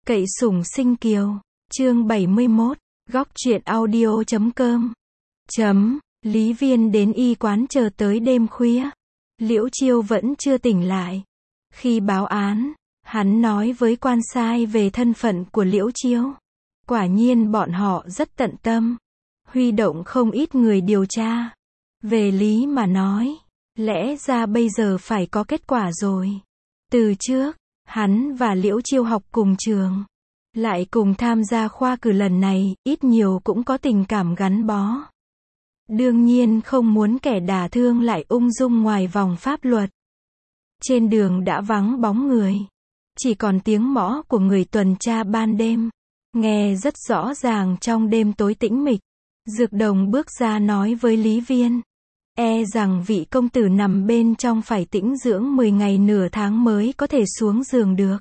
Cậy sủng sinh kiều. Chương 71. Góc truyện audio.com. Lý Viên đến y quán chờ tới đêm khuya. Liễu Chiêu vẫn chưa tỉnh lại. Khi báo án, hắn nói với quan sai về thân phận của Liễu Chiêu. Quả nhiên bọn họ rất tận tâm, huy động không ít người điều tra. Về lý mà nói, lẽ ra bây giờ phải có kết quả rồi. Từ trước, hắn và Liễu Chiêu học cùng trường, lại cùng tham gia khoa cử lần này, ít nhiều cũng có tình cảm gắn bó. Đương nhiên không muốn kẻ đả thương lại ung dung ngoài vòng pháp luật. Trên đường đã vắng bóng người, chỉ còn tiếng mõ của người tuần tra ban đêm, nghe rất rõ ràng trong đêm tối tĩnh mịch. Dược Đồng bước ra nói với Lý Viên, e rằng vị công tử nằm bên trong phải tĩnh dưỡng 10 ngày nửa tháng mới có thể xuống giường được.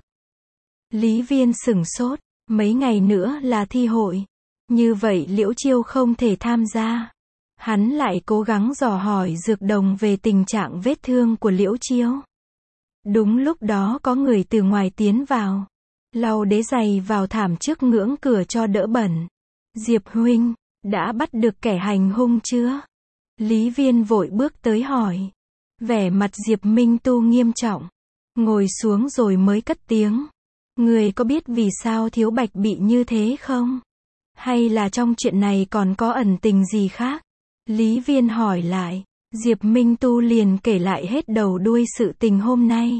Lý Viên sửng sốt, mấy ngày nữa là thi hội, như vậy Liễu Chiêu không thể tham gia. Hắn lại cố gắng dò hỏi Dược Đồng về tình trạng vết thương của Liễu Chiêu. Đúng lúc đó có người từ ngoài tiến vào, lau đế giày vào thảm trước ngưỡng cửa cho đỡ bẩn. Diệp huynh, đã bắt được kẻ hành hung chưa? Lý Viên vội bước tới hỏi. Vẻ mặt Diệp Minh Tu nghiêm trọng, ngồi xuống rồi mới cất tiếng. Người có biết vì sao Thiếu Bạch bị như thế không? Hay là trong chuyện này còn có ẩn tình gì khác? Lý Viên hỏi lại. Diệp Minh Tu liền kể lại hết đầu đuôi sự tình hôm nay.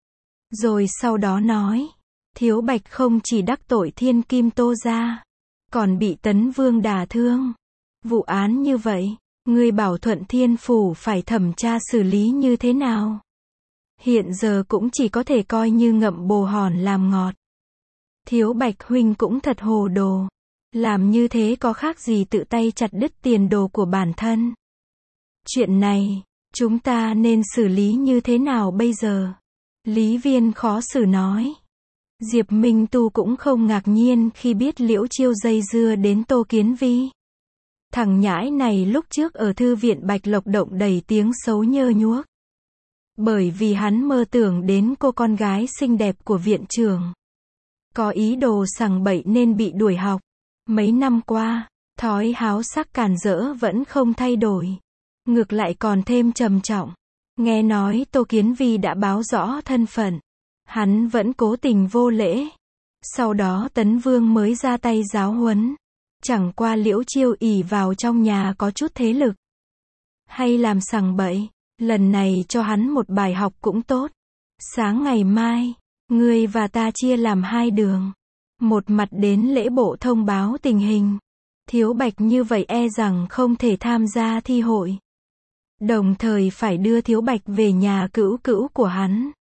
Rồi sau đó nói, Thiếu Bạch không chỉ đắc tội Thiên Kim Tô gia, còn bị Tấn Vương đả thương. Vụ án như vậy, ngươi bảo Thuận Thiên Phủ phải thẩm tra xử lý như thế nào? Hiện giờ cũng chỉ có thể coi như ngậm bồ hòn làm ngọt. Thiếu Bạch huynh cũng thật hồ đồ. Làm như thế có khác gì tự tay chặt đứt tiền đồ của bản thân. Chuyện này, chúng ta nên xử lý như thế nào bây giờ? Lý Viên khó xử nói. Diệp Minh Tu cũng không ngạc nhiên khi biết Liễu Chiêu dây dưa đến Tô Kiến Vi. Thằng nhãi này lúc trước ở thư viện Bạch Lộc Động đầy tiếng xấu nhơ nhuốc. Bởi vì hắn mơ tưởng đến cô con gái xinh đẹp của viện trưởng. Có ý đồ sằng bậy nên bị đuổi học. Mấy năm qua, thói háo sắc càn rỡ vẫn không thay đổi. Ngược lại còn thêm trầm trọng. Nghe nói Tô Kiến Vi đã báo rõ thân phận, hắn vẫn cố tình vô lễ. Sau đó Tấn Vương mới ra tay giáo huấn. Chẳng qua Liễu Chiêu ỷ vào trong nhà có chút thế lực, hay làm sằng bậy. Lần này cho hắn một bài học cũng tốt. Sáng ngày mai, ngươi và ta chia làm hai đường. Một mặt đến lễ bộ thông báo tình hình. Thiếu Bạch như vậy e rằng không thể tham gia thi hội. Đồng thời phải đưa Thiếu Bạch về nhà cữu cữu của hắn.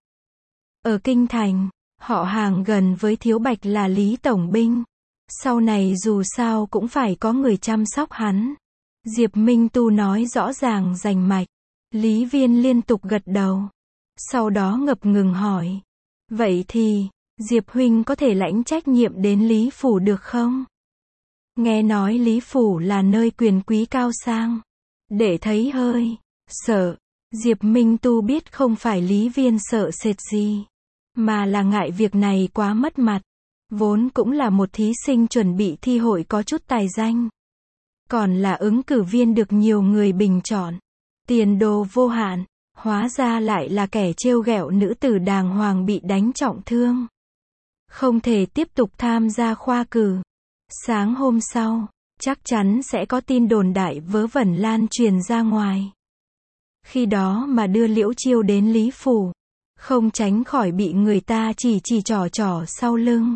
Ở Kinh Thành, họ hàng gần với Thiếu Bạch là Lý Tổng Binh. Sau này dù sao cũng phải có người chăm sóc hắn. Diệp Minh Tu nói rõ ràng rành mạch. Lý Viên liên tục gật đầu. Sau đó ngập ngừng hỏi. Vậy thì, Diệp huynh có thể lãnh trách nhiệm đến Lý Phủ được không? Nghe nói Lý Phủ là nơi quyền quý cao sang. Để thấy hơi sợ. Diệp Minh Tu biết không phải Lý Viên sợ sệt gì, mà là ngại việc này quá mất mặt. Vốn cũng là một thí sinh chuẩn bị thi hội có chút tài danh. Còn là ứng cử viên được nhiều người bình chọn. Tiền đồ vô hạn. Hóa ra lại là kẻ trêu ghẹo nữ tử đàng hoàng bị đánh trọng thương. Không thể tiếp tục tham gia khoa cử. Sáng hôm sau, chắc chắn sẽ có tin đồn đại vớ vẩn lan truyền ra ngoài. Khi đó mà đưa Liễu Chiêu đến Lý Phủ, không tránh khỏi bị người ta chỉ trỏ sau lưng.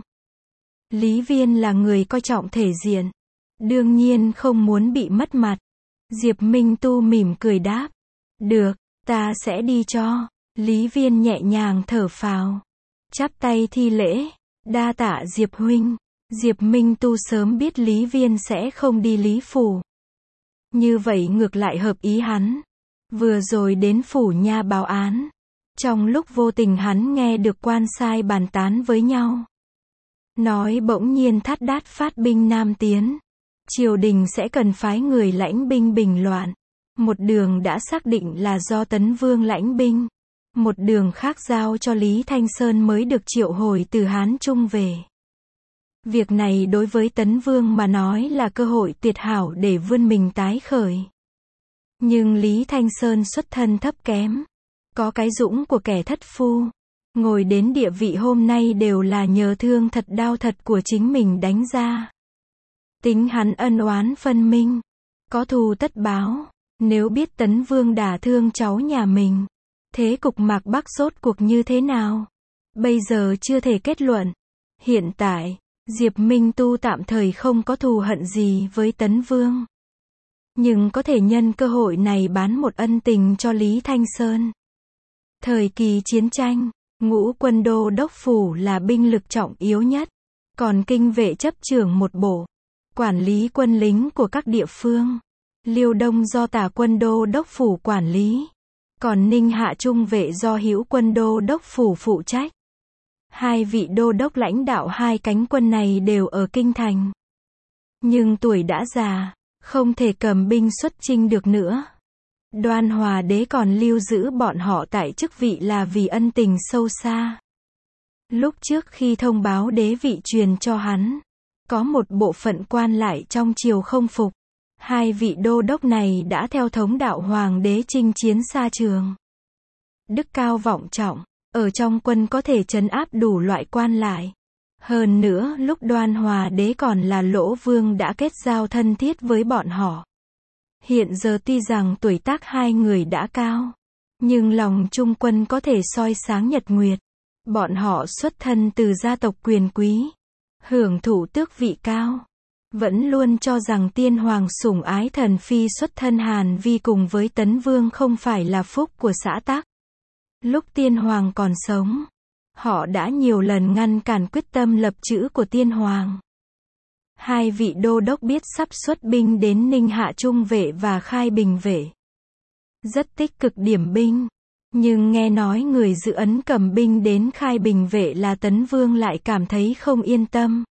Lý Viên là người coi trọng thể diện, đương nhiên không muốn bị mất mặt. Diệp Minh Tu mỉm cười đáp. Được, ta sẽ đi cho. Lý Viên nhẹ nhàng thở phào, chắp tay thi lễ. Đa tạ Diệp huynh. Diệp Minh Tu sớm biết Lý Viên sẽ không đi Lý Phủ. Như vậy ngược lại hợp ý hắn. Vừa rồi đến phủ nha báo án. Trong lúc vô tình hắn nghe được quan sai bàn tán với nhau. Nói bỗng nhiên Thát Đát phát binh Nam tiến. Triều đình sẽ cần phái người lãnh binh bình loạn. Một đường đã xác định là do Tấn Vương lãnh binh. Một đường khác giao cho Lý Thanh Sơn mới được triệu hồi từ Hán Trung về. Việc này đối với Tấn Vương mà nói là cơ hội tuyệt hảo để vươn mình tái khởi. Nhưng Lý Thanh Sơn xuất thân thấp kém, có cái dũng của kẻ thất phu, ngồi đến địa vị hôm nay đều là nhờ thương thật đau thật của chính mình đánh ra. Tính hắn ân oán phân minh, có thù tất báo, nếu biết Tấn Vương đả thương cháu nhà mình, thế cục Mạc Bắc rốt cuộc như thế nào? Bây giờ chưa thể kết luận. Hiện tại, Diệp Minh Tu tạm thời không có thù hận gì với Tấn Vương. Nhưng có thể nhân cơ hội này bán một ân tình cho Lý Thanh Sơn. Thời kỳ chiến tranh, Ngũ Quân Đô đốc phủ là binh lực trọng yếu nhất, còn kinh vệ chấp trưởng một bộ, quản lý quân lính của các địa phương. Liêu Đông do Tả Quân Đô đốc phủ quản lý, còn Ninh Hạ trung vệ do Hữu Quân Đô đốc phủ phụ trách. Hai vị đô đốc lãnh đạo hai cánh quân này đều ở kinh thành. Nhưng tuổi đã già, không thể cầm binh xuất chinh được nữa. Đoan Hòa đế còn lưu giữ bọn họ tại chức vị là vì ân tình sâu xa. Lúc trước khi thông báo đế vị truyền cho hắn, có một bộ phận quan lại trong triều không phục. Hai vị đô đốc này đã theo thống đạo hoàng đế chinh chiến xa trường. Đức cao vọng trọng, ở trong quân có thể trấn áp đủ loại quan lại. Hơn nữa, lúc Đoan Hòa đế còn là Lỗ Vương đã kết giao thân thiết với bọn họ. Hiện giờ tuy rằng tuổi tác hai người đã cao, nhưng lòng trung quân có thể soi sáng nhật nguyệt. Bọn họ xuất thân từ gia tộc quyền quý, hưởng thụ tước vị cao, vẫn luôn cho rằng tiên hoàng sủng ái thần phi xuất thân Hàn Vi cùng với Tấn Vương không phải là phúc của xã tắc. Lúc tiên hoàng còn sống, họ đã nhiều lần ngăn cản quyết tâm lập chữ của tiên hoàng. Hai vị đô đốc biết sắp xuất binh đến Ninh Hạ trung vệ và Khai Bình vệ, rất tích cực điểm binh. Nhưng nghe nói người giữ ấn cầm binh đến Khai Bình vệ là Tấn Vương lại cảm thấy không yên tâm.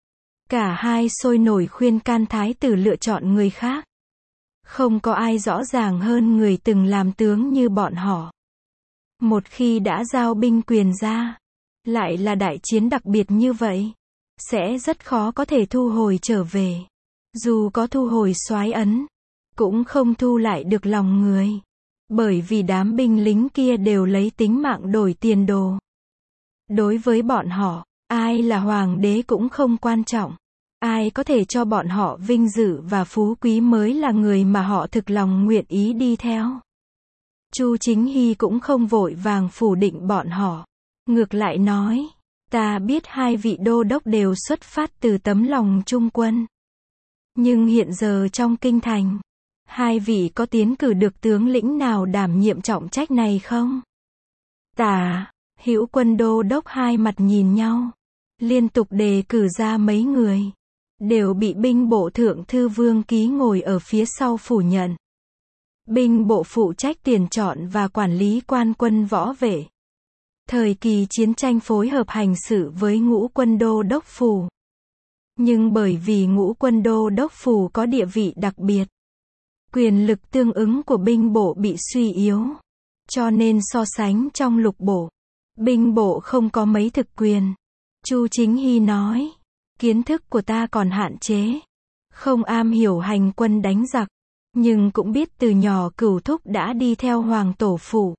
Cả hai sôi nổi khuyên can thái tử lựa chọn người khác. Không có ai rõ ràng hơn người từng làm tướng như bọn họ. Một khi đã giao binh quyền ra, lại là đại chiến đặc biệt như vậy, sẽ rất khó có thể thu hồi trở về. Dù có thu hồi soái ấn, cũng không thu lại được lòng người. Bởi vì đám binh lính kia đều lấy tính mạng đổi tiền đồ. Đối với bọn họ, ai là hoàng đế cũng không quan trọng. Ai có thể cho bọn họ vinh dự và phú quý mới là người mà họ thực lòng nguyện ý đi theo. Chu Chính Hy cũng không vội vàng phủ định bọn họ. Ngược lại nói, ta biết hai vị đô đốc đều xuất phát từ tấm lòng trung quân. Nhưng hiện giờ trong kinh thành, hai vị có tiến cử được tướng lĩnh nào đảm nhiệm trọng trách này không? Tả, Hữu Quân đô đốc hai mặt nhìn nhau, liên tục đề cử ra mấy người, đều bị binh bộ thượng thư Vương Ký ngồi ở phía sau phủ nhận. Binh bộ phụ trách tuyển chọn và quản lý quan quân võ vệ. Thời kỳ chiến tranh phối hợp hành sự với Ngũ Quân đô đốc phủ. Nhưng bởi vì Ngũ Quân đô đốc phủ có địa vị đặc biệt, quyền lực tương ứng của binh bộ bị suy yếu. Cho nên so sánh trong lục bộ, binh bộ không có mấy thực quyền. Chu Chính Hy nói, kiến thức của ta còn hạn chế, không am hiểu hành quân đánh giặc, nhưng cũng biết từ nhỏ Cửu Thúc đã đi theo hoàng tổ phụ.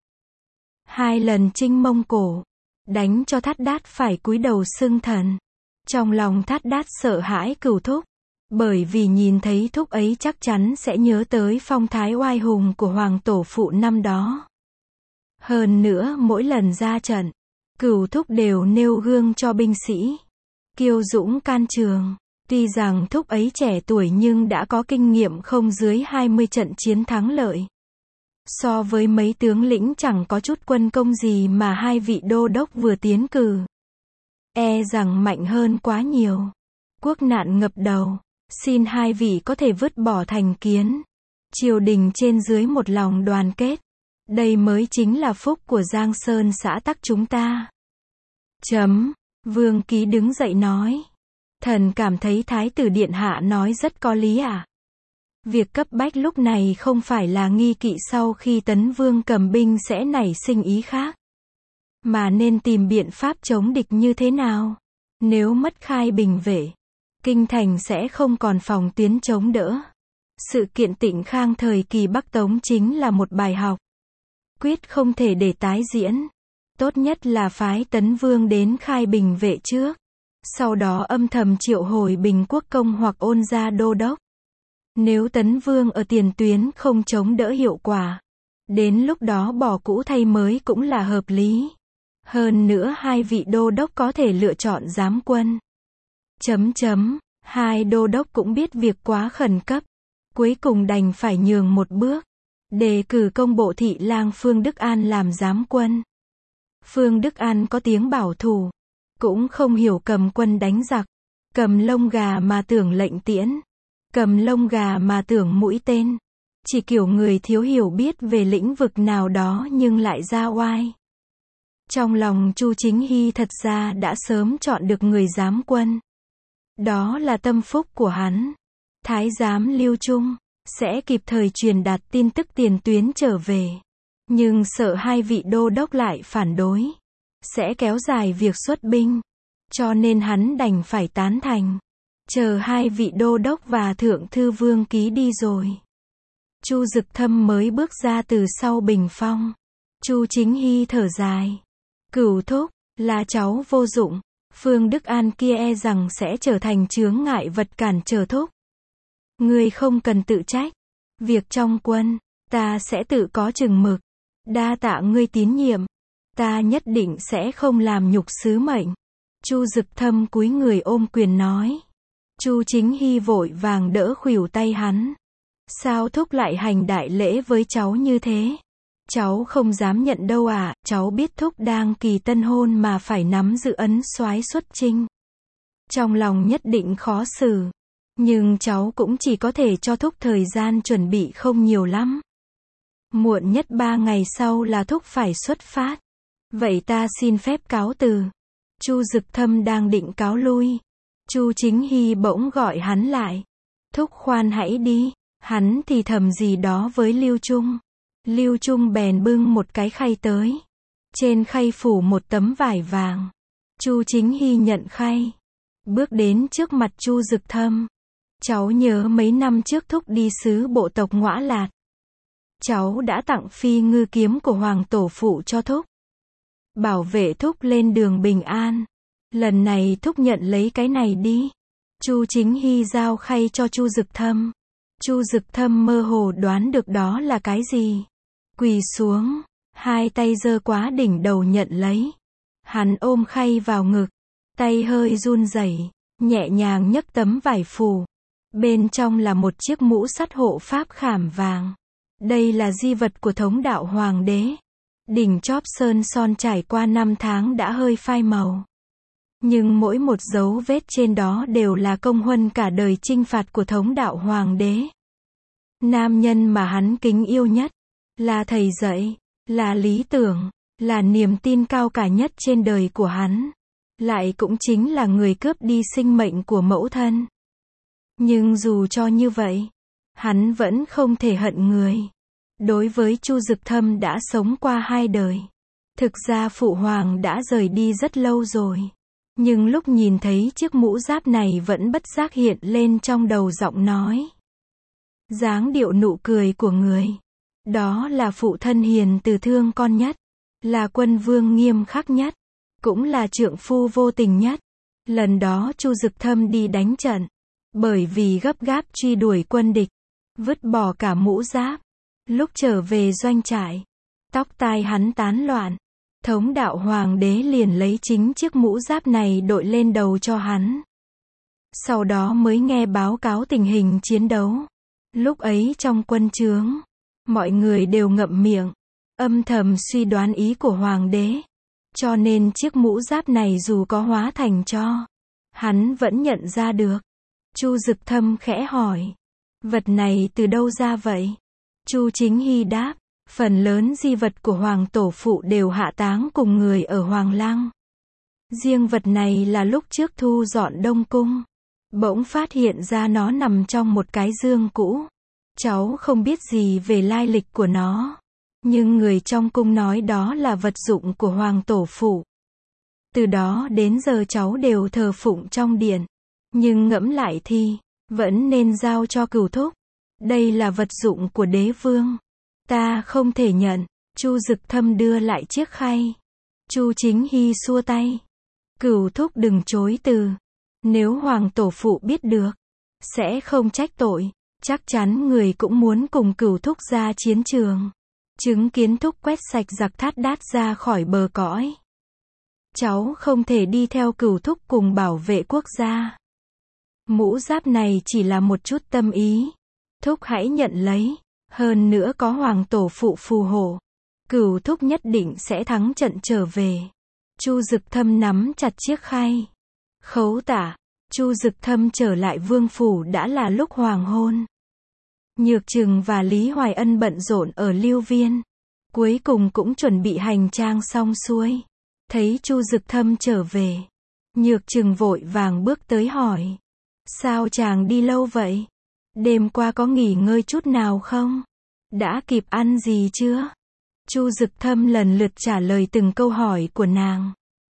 2 lần chinh Mông Cổ, đánh cho Thát Đát phải cúi đầu xưng thần. Trong lòng Thát Đát sợ hãi Cửu Thúc, bởi vì nhìn thấy Thúc ấy chắc chắn sẽ nhớ tới phong thái oai hùng của hoàng tổ phụ năm đó. Hơn nữa mỗi lần ra trận, Cửu Thúc đều nêu gương cho binh sĩ, kiêu dũng can trường. Tuy rằng Thúc ấy trẻ tuổi nhưng đã có kinh nghiệm không dưới 20 trận chiến thắng lợi. So với mấy tướng lĩnh chẳng có chút quân công gì mà hai vị đô đốc vừa tiến cử, e rằng mạnh hơn quá nhiều. Quốc nạn ngập đầu, xin hai vị có thể vứt bỏ thành kiến. Triều đình trên dưới một lòng đoàn kết. Đây mới chính là phúc của Giang Sơn xã tắc chúng ta. Vương Ký đứng dậy nói. Thần cảm thấy Thái tử Điện Hạ nói rất có lý ạ. Việc cấp bách lúc này không phải là nghi kỵ sau khi Tấn Vương cầm binh sẽ nảy sinh ý khác, mà nên tìm biện pháp chống địch như thế nào. Nếu mất Khai Bình vệ, kinh thành sẽ không còn phòng tuyến chống đỡ. Sự kiện Tịnh Khang thời kỳ Bắc Tống chính là một bài học. Quyết không thể để tái diễn. Tốt nhất là phái Tấn Vương đến Khai Bình vệ trước. Sau đó âm thầm triệu hồi Bình Quốc Công hoặc Ôn Gia Đô Đốc. Nếu Tấn Vương ở tiền tuyến không chống đỡ hiệu quả, đến lúc đó bỏ cũ thay mới cũng là hợp lý. Hơn nữa hai vị đô đốc có thể lựa chọn giám quân. Hai đô đốc cũng biết việc quá khẩn cấp. Cuối cùng đành phải nhường một bước. Đề cử công bộ thị lang Phương Đức An làm giám quân. Phương Đức An có tiếng bảo thủ. Cũng không hiểu cầm quân đánh giặc. Cầm lông gà mà tưởng lệnh tiễn. Cầm lông gà mà tưởng mũi tên. Chỉ kiểu người thiếu hiểu biết về lĩnh vực nào đó nhưng lại ra oai. Trong lòng Chu Chính Hy thật ra đã sớm chọn được người giám quân. Đó là tâm phúc của hắn. Thái giám Lưu Trung sẽ kịp thời truyền đạt tin tức tiền tuyến trở về. Nhưng sợ hai vị đô đốc lại phản đối, sẽ kéo dài việc xuất binh. Cho nên hắn đành phải tán thành. Chờ hai vị đô đốc và thượng thư vương ký đi rồi, Chu Dực Thâm mới bước ra từ sau bình phong. Chu Chính Hy thở dài. Cửu thúc, là cháu vô dụng. Phương Đức An kia e rằng sẽ trở thành chướng ngại vật cản trở thúc. Ngươi không cần tự trách. Việc trong quân, ta sẽ tự có chừng mực. Đa tạ ngươi tín nhiệm. Ta nhất định sẽ không làm nhục sứ mệnh. Chu Dực Thâm cúi người ôm quyền nói. Chu Chính Hy vội vàng đỡ khuỷu tay hắn. Sao thúc lại hành đại lễ với cháu như thế? Cháu không dám nhận đâu à, cháu biết thúc đang kỳ tân hôn mà phải nắm giữ ấn soái xuất chinh. Trong lòng nhất định khó xử. Nhưng cháu cũng chỉ có thể cho thúc thời gian chuẩn bị không nhiều lắm. Muộn nhất 3 ngày sau là thúc phải xuất phát. Vậy ta xin phép cáo từ. Chu Dực Thâm đang định cáo lui. Chu Chính Hy bỗng gọi hắn lại. Thúc khoan hãy đi. Hắn thì thầm gì đó với Lưu Trung. Lưu Trung bèn bưng một cái khay tới. Trên khay phủ một tấm vải vàng. Chu Chính Hy nhận khay. Bước đến trước mặt Chu Dực Thâm. Cháu nhớ mấy năm trước thúc đi sứ bộ tộc Ngõa Lạt. Cháu đã tặng phi ngư kiếm của Hoàng tổ phụ cho thúc. Bảo vệ thúc lên đường bình an. Lần này thúc nhận lấy cái này đi. Chu Chính Hy giao khay cho Chu Dực Thâm. Chu Dực Thâm mơ hồ đoán được đó là cái gì. Quỳ xuống, hai tay giơ quá đỉnh đầu nhận lấy. Hắn ôm khay vào ngực, tay hơi run rẩy, nhẹ nhàng nhấc tấm vải phủ. Bên trong là một chiếc mũ sắt hộ pháp khảm vàng. Đây là di vật của thống đạo hoàng đế. Đỉnh chóp sơn son trải qua 5 tháng đã hơi phai màu. Nhưng mỗi một dấu vết trên đó đều là công huân cả đời chinh phạt của thống đạo hoàng đế. Nam nhân mà hắn kính yêu nhất, là thầy dạy, là lý tưởng, là niềm tin cao cả nhất trên đời của hắn. Lại cũng chính là người cướp đi sinh mệnh của mẫu thân. Nhưng dù cho như vậy, hắn vẫn không thể hận người. Đối với Chu Dực Thâm đã sống qua 2 đời. Thực ra phụ hoàng đã rời đi rất lâu rồi. Nhưng lúc nhìn thấy chiếc mũ giáp này vẫn bất giác hiện lên trong đầu giọng nói. Dáng điệu nụ cười của người. Đó là phụ thân hiền từ thương con nhất. Là quân vương nghiêm khắc nhất. Cũng là trượng phu vô tình nhất. Lần đó Chu Dực Thâm đi đánh trận. Bởi vì gấp gáp truy đuổi quân địch. Vứt bỏ cả mũ giáp. Lúc trở về doanh trại. Tóc tai hắn tán loạn. Thống đạo hoàng đế liền lấy chính chiếc mũ giáp này đội lên đầu cho hắn. Sau đó mới nghe báo cáo tình hình chiến đấu. Lúc ấy trong quân trướng, mọi người đều ngậm miệng, âm thầm suy đoán ý của hoàng đế. Cho nên chiếc mũ giáp này dù có hóa thành tro, hắn vẫn nhận ra được. Chu Dực Thâm khẽ hỏi, vật này từ đâu ra vậy? Chu Chính Hy đáp, phần lớn di vật của Hoàng tổ phụ đều hạ táng cùng người ở Hoàng Lăng. Riêng vật này là lúc trước thu dọn Đông Cung, bỗng phát hiện ra nó nằm trong một cái dương cũ. Cháu không biết gì về lai lịch của nó, nhưng người trong cung nói đó là vật dụng của Hoàng tổ phụ. Từ đó đến giờ cháu đều thờ phụng trong điện. Nhưng ngẫm lại thì, vẫn nên giao cho Cửu thúc. Đây là vật dụng của đế vương. Ta không thể nhận. Chu Dực Thâm đưa lại chiếc khay. Chu Chính Hy xua tay. Cửu thúc đừng chối từ. Nếu hoàng tổ phụ biết được, sẽ không trách tội. Chắc chắn người cũng muốn cùng Cửu thúc ra chiến trường. Chứng kiến thúc quét sạch giặc Thát Đát ra khỏi bờ cõi. Cháu không thể đi theo Cửu thúc cùng bảo vệ quốc gia. Mũ giáp này chỉ là một chút tâm ý. Thúc hãy nhận lấy. Hơn nữa có hoàng tổ phụ phù hộ. Cửu thúc nhất định sẽ thắng trận trở về. Chu Dực Thâm nắm chặt chiếc khay. Khấu tả. Chu Dực Thâm trở lại vương phủ đã là lúc hoàng hôn. Nhược Trừng và Lý Hoài Ân bận rộn ở Lưu Viên. Cuối cùng cũng chuẩn bị hành trang xong xuôi. Thấy Chu Dực Thâm trở về. Nhược Trừng vội vàng bước tới hỏi. Sao chàng đi lâu vậy? Đêm qua có nghỉ ngơi chút nào không? Đã kịp ăn gì chưa? Chu Dực Thâm lần lượt trả lời từng câu hỏi của nàng.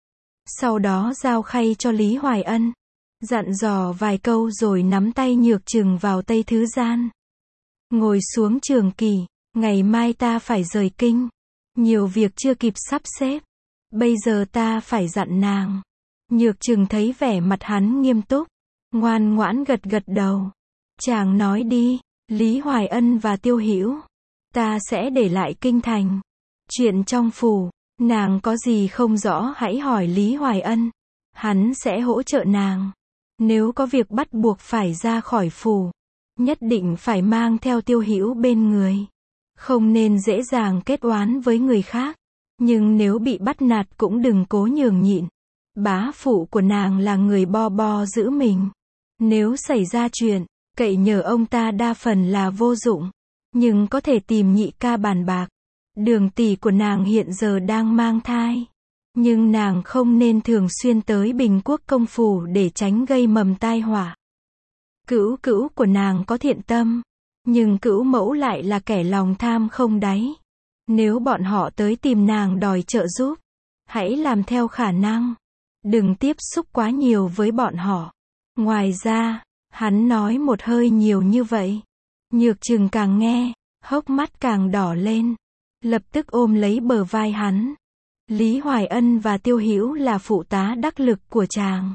Sau đó giao khay cho Lý Hoài Ân. Dặn dò vài câu rồi nắm tay Nhược Trừng vào Tây Thứ Gian. Ngồi xuống Trường Kỳ, ngày mai ta phải rời kinh. Nhiều việc chưa kịp sắp xếp. Bây giờ ta phải dặn nàng. Nhược Trừng thấy vẻ mặt hắn nghiêm túc. Ngoan ngoãn gật gật đầu. Chàng nói đi. Lý Hoài Ân và Tiêu Hữu. Ta sẽ để lại kinh thành. Chuyện trong phủ, nàng có gì không rõ hãy hỏi Lý Hoài Ân. Hắn sẽ hỗ trợ nàng. Nếu có việc bắt buộc phải ra khỏi phủ, nhất định phải mang theo Tiêu Hữu bên người. Không nên dễ dàng kết oán với người khác. Nhưng nếu bị bắt nạt cũng đừng cố nhường nhịn. Bá phụ của nàng là người bo bo giữ mình. Nếu xảy ra chuyện, cậy nhờ ông ta đa phần là vô dụng. Nhưng có thể tìm nhị ca bàn bạc. Đường tỷ của nàng hiện giờ đang mang thai. Nhưng nàng không nên thường xuyên tới Bình Quốc công phủ để tránh gây mầm tai họa. Cữu cữu của nàng có thiện tâm. Nhưng cữu mẫu lại là kẻ lòng tham không đáy. Nếu bọn họ tới tìm nàng đòi trợ giúp, hãy làm theo khả năng. Đừng tiếp xúc quá nhiều với bọn họ. Ngoài ra, hắn nói một hơi nhiều như vậy. Nhược Trừng càng nghe, hốc mắt càng đỏ lên. Lập tức ôm lấy bờ vai hắn. Lý Hoài Ân và Tiêu Hữu là phụ tá đắc lực của chàng.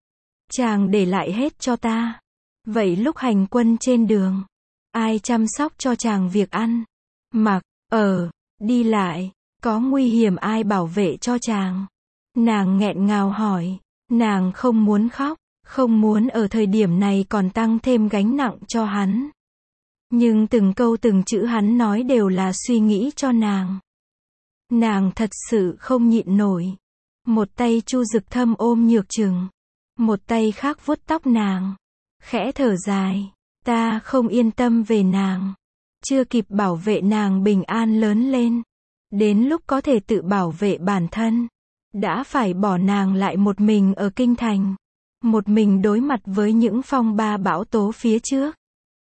Chàng để lại hết cho ta. Vậy lúc hành quân trên đường, ai chăm sóc cho chàng việc ăn, mặc, ở, đi lại, có nguy hiểm ai bảo vệ cho chàng? Nàng nghẹn ngào hỏi. Nàng không muốn khóc, không muốn ở thời điểm này còn tăng thêm gánh nặng cho hắn. Nhưng từng câu từng chữ hắn nói đều là suy nghĩ cho nàng. Nàng thật sự không nhịn nổi. Một tay Chu Dực Thâm ôm Nhược Trừng. Một tay khác vuốt tóc nàng. Khẽ thở dài. Ta không yên tâm về nàng. Chưa kịp bảo vệ nàng bình an lớn lên. Đến lúc có thể tự bảo vệ bản thân. Đã phải bỏ nàng lại một mình ở kinh thành. Một mình đối mặt với những phong ba bão tố phía trước.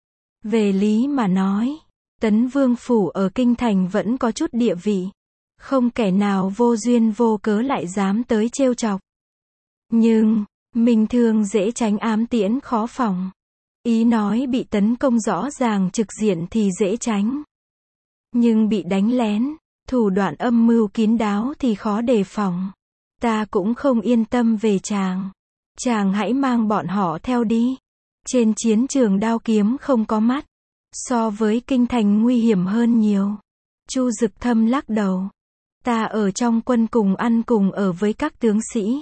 Về lý mà nói, Tấn Vương phủ ở kinh thành vẫn có chút địa vị. Không kẻ nào vô duyên vô cớ lại dám tới trêu chọc. Nhưng, mình thường dễ tránh ám tiễn khó phòng. Ý nói bị tấn công rõ ràng trực diện thì dễ tránh. Nhưng bị đánh lén, thủ đoạn âm mưu kín đáo thì khó đề phòng. Ta cũng không yên tâm về chàng. Chàng hãy mang bọn họ theo đi. Trên chiến trường đao kiếm không có mắt. So với kinh thành nguy hiểm hơn nhiều. Chu Dực Thâm lắc đầu. Ta ở trong quân cùng ăn cùng ở với các tướng sĩ.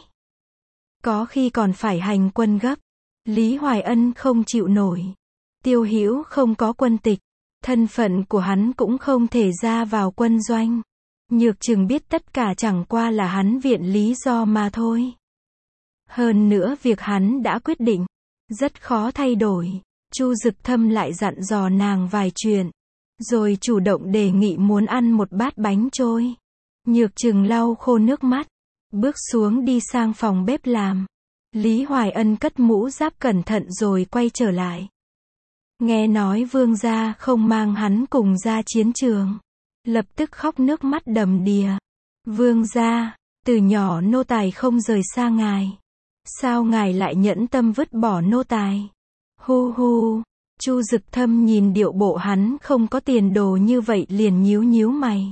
Có khi còn phải hành quân gấp. Lý Hoài Ân không chịu nổi. Tiêu Hữu không có quân tịch. Thân phận của hắn cũng không thể ra vào quân doanh. Nhược Trừng biết tất cả chẳng qua là hắn viện lý do mà thôi. Hơn nữa việc hắn đã quyết định, rất khó thay đổi. Chu Dực Thâm lại dặn dò nàng vài chuyện. Rồi chủ động đề nghị muốn ăn một bát bánh trôi. Nhược Trừng lau khô nước mắt. Bước xuống đi sang phòng bếp làm. Lý Hoài Ân cất mũ giáp cẩn thận rồi quay trở lại. Nghe nói vương gia không mang hắn cùng ra chiến trường. Lập tức khóc nước mắt đầm đìa. Vương gia, Từ nhỏ nô tài không rời xa ngài. Sao ngài lại nhẫn tâm vứt bỏ nô tài? Hu hu. Chu Dực Thâm nhìn điệu bộ hắn không có tiền đồ như vậy liền nhíu nhíu mày.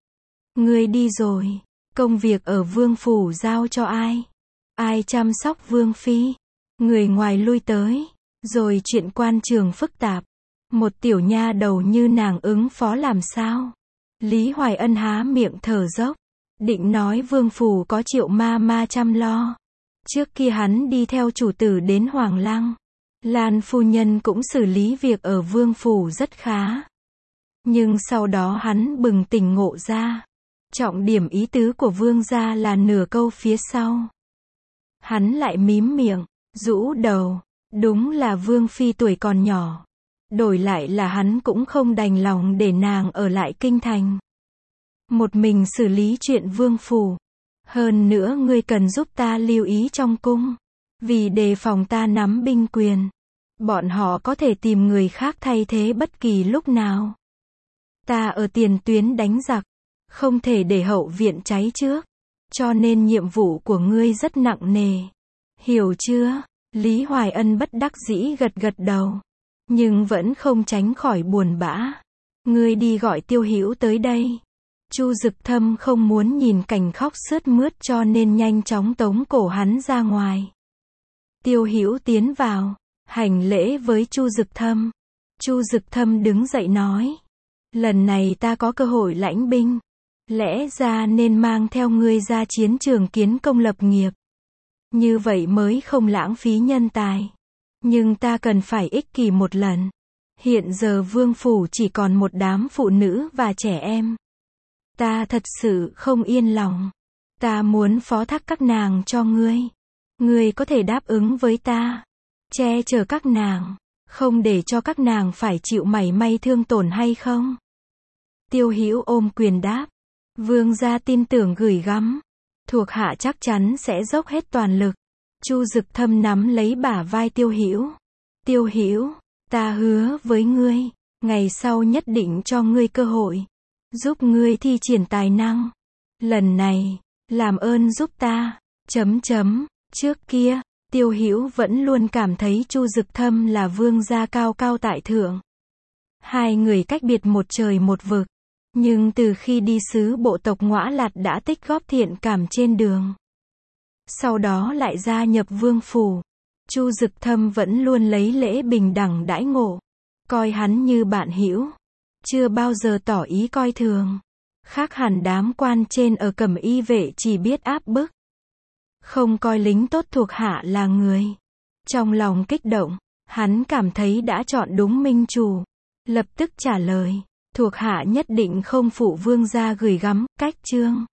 Ngươi đi rồi, công việc ở vương phủ giao cho ai? Ai chăm sóc vương phi? Người ngoài lui tới, rồi chuyện quan trường phức tạp. Một tiểu nha đầu như nàng ứng phó làm sao? Lý Hoài Ân há miệng thở dốc, định nói vương phủ có Triệu ma ma chăm lo. Trước kia hắn đi theo chủ tử đến Hoàng Lăng. Lan phu nhân cũng xử lý việc ở vương phủ rất khá. Nhưng sau đó hắn bừng tỉnh ngộ ra. Trọng điểm ý tứ của vương gia là nửa câu phía sau. Hắn lại mím miệng, rũ đầu. Đúng là vương phi tuổi còn nhỏ. Đổi lại là hắn cũng không đành lòng để nàng ở lại kinh thành. Một mình xử lý chuyện vương phủ. Hơn nữa ngươi cần giúp ta lưu ý trong cung. Vì đề phòng ta nắm binh quyền. Bọn họ có thể tìm người khác thay thế bất kỳ lúc nào. Ta ở tiền tuyến đánh giặc. Không thể để hậu viện cháy trước. Cho nên nhiệm vụ của ngươi rất nặng nề. Hiểu chưa? Lý Hoài Ân bất đắc dĩ gật gật đầu. Nhưng vẫn không tránh khỏi buồn bã. Ngươi đi gọi Tiêu Hữu tới đây. Chu Dực Thâm không muốn nhìn cảnh khóc sướt mướt cho nên nhanh chóng tống cổ hắn ra ngoài. Tiêu Hữu tiến vào, hành lễ với Chu Dực Thâm. Chu Dực Thâm đứng dậy nói. Lần này ta có cơ hội lãnh binh. Lẽ ra nên mang theo ngươi ra chiến trường kiến công lập nghiệp. Như vậy mới không lãng phí nhân tài. Nhưng ta cần phải ích kỷ một lần. Hiện giờ vương phủ chỉ còn một đám phụ nữ và trẻ em. Ta thật sự không yên lòng. Ta muốn phó thác các nàng cho ngươi. Ngươi có thể đáp ứng với ta. Che chở các nàng. Không để cho các nàng phải chịu mảy may thương tổn hay không? Tiêu Hữu ôm quyền đáp. Vương gia tin tưởng gửi gắm. Thuộc hạ chắc chắn sẽ dốc hết toàn lực. Chu Dực Thâm nắm lấy bả vai Tiêu Hữu. Tiêu Hữu, ta hứa với ngươi, ngày sau nhất định cho ngươi cơ hội. Giúp ngươi thi triển tài năng. Lần này, làm ơn giúp ta. Trước kia, Tiêu Hữu vẫn luôn cảm thấy Chu Dực Thâm là vương gia cao cao tại thượng. Hai người cách biệt một trời một vực. Nhưng từ khi đi sứ bộ tộc Ngõa Lạt đã tích góp thiện cảm trên đường. Sau đó lại gia nhập vương phủ. Chu Dực Thâm vẫn luôn lấy lễ bình đẳng đãi ngộ. Coi hắn như bạn hữu. Chưa bao giờ tỏ ý coi thường. Khác hẳn đám quan trên ở Cẩm Y vệ chỉ biết áp bức. Không coi lính tốt thuộc hạ là người. Trong lòng kích động, hắn cảm thấy đã chọn đúng minh chủ. Lập tức trả lời. Thuộc hạ nhất định không phụ vương gia gửi gắm, cách chương.